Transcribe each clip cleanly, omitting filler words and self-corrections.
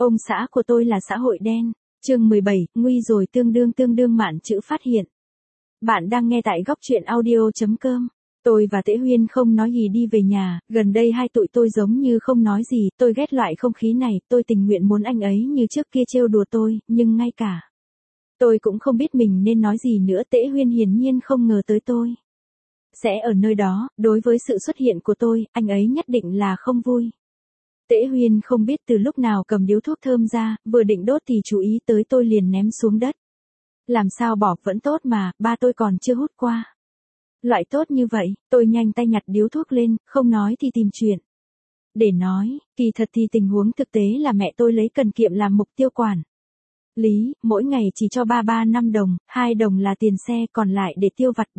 Ông xã của tôi là xã hội đen. Chương 17, nguy rồi tương đương mạn chữ phát hiện. Bạn đang nghe tại góc truyện audio.com. Tôi và Tễ Huyên không nói gì đi về nhà, gần đây hai tụi tôi giống như không nói gì, tôi ghét loại không khí này, tôi tình nguyện muốn anh ấy như trước kia trêu đùa tôi, nhưng ngay cả tôi cũng không biết mình nên nói gì nữa. Tễ Huyên hiển nhiên không ngờ tới tôi sẽ ở nơi đó, đối với sự xuất hiện của tôi, anh ấy nhất định là không vui. Tễ Huyên không biết từ lúc nào cầm điếu thuốc thơm ra, vừa định đốt thì chú ý tới tôi liền ném xuống đất. Làm sao bỏ vẫn tốt mà, ba tôi còn chưa hút qua. Loại tốt như vậy, tôi nhanh tay nhặt điếu thuốc lên, không nói thì tìm chuyện để nói, kỳ thật thì tình huống thực tế là mẹ tôi lấy cần kiệm làm mục tiêu quản lý, mỗi ngày chỉ cho ba 5 đồng, 2 đồng là tiền xe, còn lại để tiêu vặt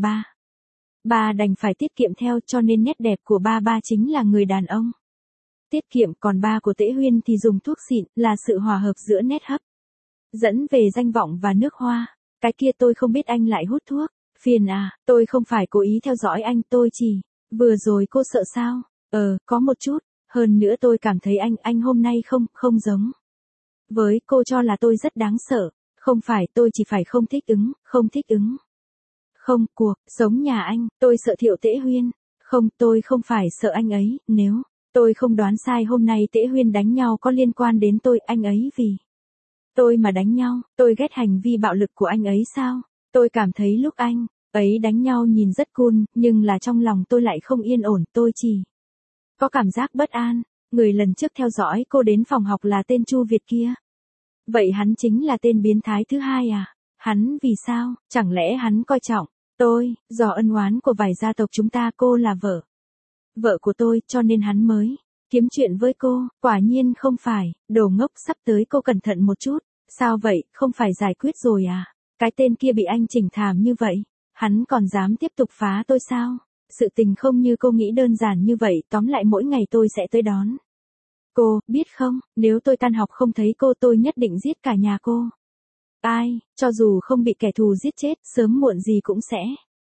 ba đành phải tiết kiệm theo, cho nên nét đẹp của ba chính là người đàn ông tiết kiệm, còn ba của Tễ Huyên thì dùng thuốc xịn, là sự hòa hợp giữa nét hấp dẫn về danh vọng và nước hoa. Cái kia tôi không biết anh lại hút thuốc. Phiền à, tôi không phải cố ý theo dõi anh, tôi chỉ vừa rồi cô sợ sao? Có một chút, hơn nữa tôi cảm thấy anh hôm nay không giống với cô, cho là tôi rất đáng sợ. Không phải, tôi chỉ phải không thích ứng. Không, cuộc sống nhà anh, tôi sợ Thiệu Tễ Huyên. Không, tôi không phải sợ anh ấy, nếu tôi không đoán sai hôm nay Tễ Huyên đánh nhau có liên quan đến tôi, anh ấy vì tôi mà đánh nhau, tôi ghét hành vi bạo lực của anh ấy sao? Tôi cảm thấy lúc anh ấy đánh nhau nhìn rất cool, nhưng là trong lòng tôi lại không yên ổn, tôi chỉ có cảm giác bất an. Người lần trước theo dõi cô đến phòng học là tên Chu Việt kia. Vậy hắn chính là tên biến thái thứ hai à? Hắn vì sao? Chẳng lẽ hắn coi trọng tôi, do ân oán của vài gia tộc chúng ta, cô là vợ của tôi, cho nên hắn mới kiếm chuyện với cô? Quả nhiên không phải, đồ ngốc, sắp tới cô cẩn thận một chút. Sao vậy, không phải giải quyết rồi à? Cái tên kia bị anh chỉnh thảm như vậy, hắn còn dám tiếp tục phá tôi sao? Sự tình không như cô nghĩ đơn giản như vậy, tóm lại mỗi ngày tôi sẽ tới đón cô, biết không, nếu tôi tan học không thấy cô tôi nhất định giết cả nhà cô. Ai, cho dù không bị kẻ thù giết chết, sớm muộn gì cũng sẽ.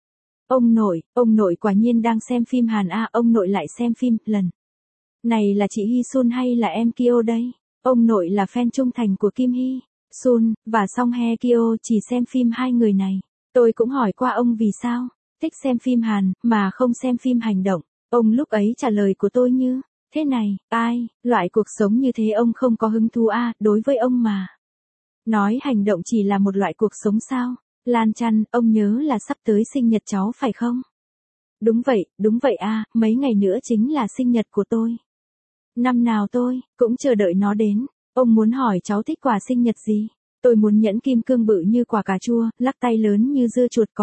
Ông nội quả nhiên đang xem phim Hàn à, ông nội lại xem phim, lần này là chị Hee Sun hay là em Kyo đây? Ông nội là fan trung thành của Kim Hee Sun và Song Hye Kyo, chỉ xem phim hai người này. Tôi cũng hỏi qua ông vì sao thích xem phim Hàn mà không xem phim hành động. Ông lúc ấy trả lời của tôi như thế này: ai, loại cuộc sống như thế ông không có hứng thú à, đối với ông mà nói hành động chỉ là một loại cuộc sống sao? Lan Chăn, ông nhớ là sắp tới sinh nhật cháu phải không? Đúng vậy à, mấy ngày nữa chính là sinh nhật của tôi. Năm nào tôi cũng chờ đợi nó đến. Ông muốn hỏi cháu thích quà sinh nhật gì? Tôi muốn nhẫn kim cương bự như quả cà chua, lắc tay lớn như dưa chuột,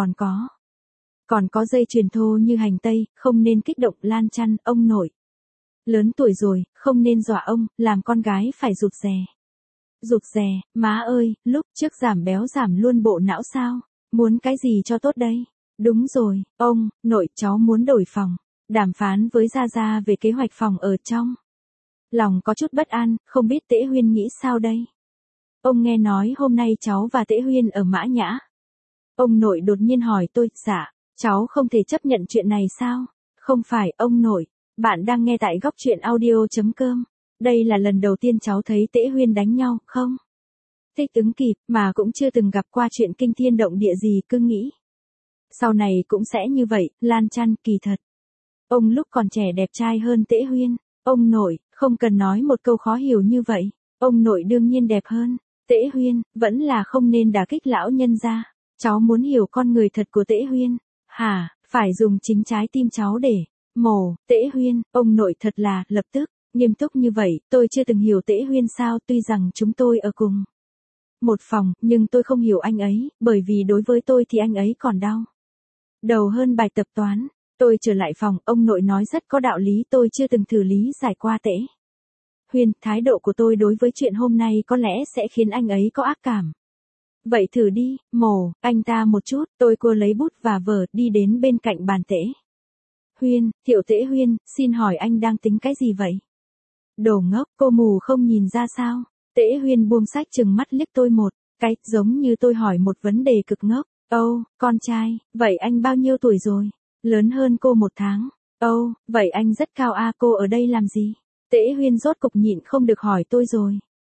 còn có dây chuyền thô như hành tây. Không nên kích động. Lan Chăn, ông nội lớn tuổi rồi, không nên dọa ông, làm con gái phải rụt rè, má ơi, lúc trước giảm béo giảm luôn bộ não sao? Muốn cái gì cho tốt đây? Đúng rồi, ông nội, cháu muốn đổi phòng. Đàm phán với Gia Gia về kế hoạch phòng ở, trong lòng có chút bất an, không biết Tễ Huyên nghĩ sao đây? Ông nghe nói hôm nay cháu và Tễ Huyên ở Mã Nhã. Ông nội đột nhiên hỏi tôi, dạ, cháu không thể chấp nhận chuyện này sao? Không phải, ông nội. Bạn đang nghe tại góc truyện audio.com. Đây là lần đầu tiên cháu thấy Tễ Huyên đánh nhau, không thích ứng kịp, mà cũng chưa từng gặp qua chuyện kinh thiên động địa gì, cứ nghĩ sau này cũng sẽ như vậy. Lan Chăn, kỳ thật ông lúc còn trẻ đẹp trai hơn Tễ Huyên. Ông nội, không cần nói một câu khó hiểu như vậy. Ông nội đương nhiên đẹp hơn Tễ Huyên, vẫn là không nên đả kích lão nhân gia. Cháu muốn hiểu con người thật của Tễ Huyên. Hả, phải dùng chính trái tim cháu để mổ Tễ Huyên. Ông nội thật là, lập tức nghiêm túc như vậy. Tôi chưa từng hiểu Tễ Huyên sao, tuy rằng chúng tôi ở cùng một phòng, nhưng tôi không hiểu anh ấy, bởi vì đối với tôi thì anh ấy còn đau đầu hơn bài tập toán. Tôi trở lại phòng, ông nội nói rất có đạo lý, tôi chưa từng thử lý giải qua Tễ Huyên. Thái độ của tôi đối với chuyện hôm nay có lẽ sẽ khiến anh ấy có ác cảm. Vậy thử đi, mổ anh ta một chút. Tôi cua lấy bút và vở, đi đến bên cạnh bàn Tễ Huyên. Thiệu Tễ Huyên, xin hỏi anh đang tính cái gì vậy? Đồ ngốc, cô mù không nhìn ra sao? Tễ Huyên buông sách trừng mắt liếc tôi một cái, giống như tôi hỏi một vấn đề cực ngốc. Con trai, vậy anh bao nhiêu tuổi rồi? Lớn hơn cô 1 tháng. Vậy anh rất cao à, cô ở đây làm gì? Tễ Huyên rốt cục nhịn không được hỏi tôi rồi.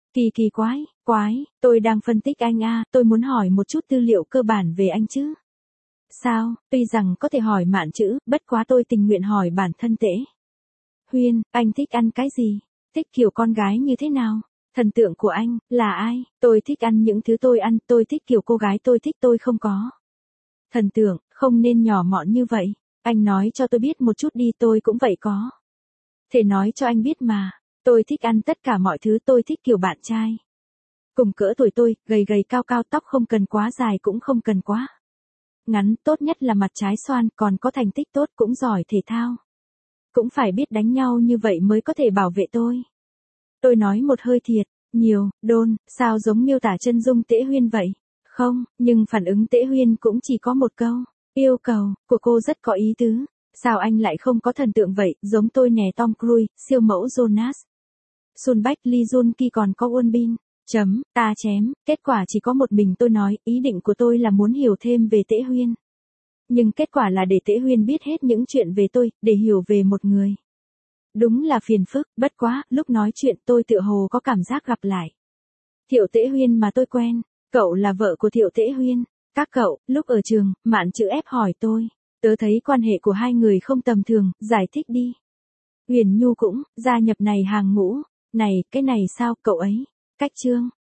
Kỳ quái, tôi đang phân tích anh à, tôi muốn hỏi một chút tư liệu cơ bản về anh chứ. Sao, tuy rằng có thể hỏi mạn chữ, bất quá tôi tình nguyện hỏi bản thân Tễ Huyên, anh thích ăn cái gì? Thích kiểu con gái như thế nào? Thần tượng của anh, là ai? Tôi thích ăn những thứ tôi ăn, tôi thích kiểu cô gái tôi thích tôi không có. Thần tượng, không nên nhỏ mọn như vậy. Anh nói cho tôi biết một chút đi tôi cũng vậy có. Thể nói cho anh biết mà. Tôi thích ăn tất cả mọi thứ tôi thích kiểu bạn trai. Cùng cỡ tuổi tôi, gầy gầy cao cao tóc không cần quá dài cũng không cần quá ngắn, tốt nhất là mặt trái xoan, còn có thành tích tốt cũng giỏi thể thao. Cũng phải biết đánh nhau như vậy mới có thể bảo vệ tôi. Tôi nói một hơi thiệt, nhiều, đôn, sao giống miêu tả chân dung Tễ Huyên vậy? Không, nhưng phản ứng Tễ Huyên cũng chỉ có một câu. Yêu cầu của cô rất có ý tứ. Sao anh lại không có thần tượng vậy, giống tôi nè Tom Cruise, siêu mẫu Jonas. Sun Bách Lee Jun Ki còn có Won Bin. Ta chém, kết quả chỉ có một mình tôi nói, ý định của tôi là muốn hiểu thêm về Tễ Huyên. Nhưng kết quả là để Tễ Huyên biết hết những chuyện về tôi, để hiểu về một người. Đúng là phiền phức, bất quá, lúc nói chuyện tôi tựa hồ có cảm giác gặp lại. Thiệu Tễ Huyên mà tôi quen, cậu là vợ của Thiệu Tễ Huyên. Các cậu, lúc ở trường, Mạn chữ ép hỏi tôi. Tớ thấy quan hệ của hai người không tầm thường, giải thích đi. Huyền Nhu cũng, gia nhập này hàng ngũ. Này, cái này sao, cậu ấy? Cách chương.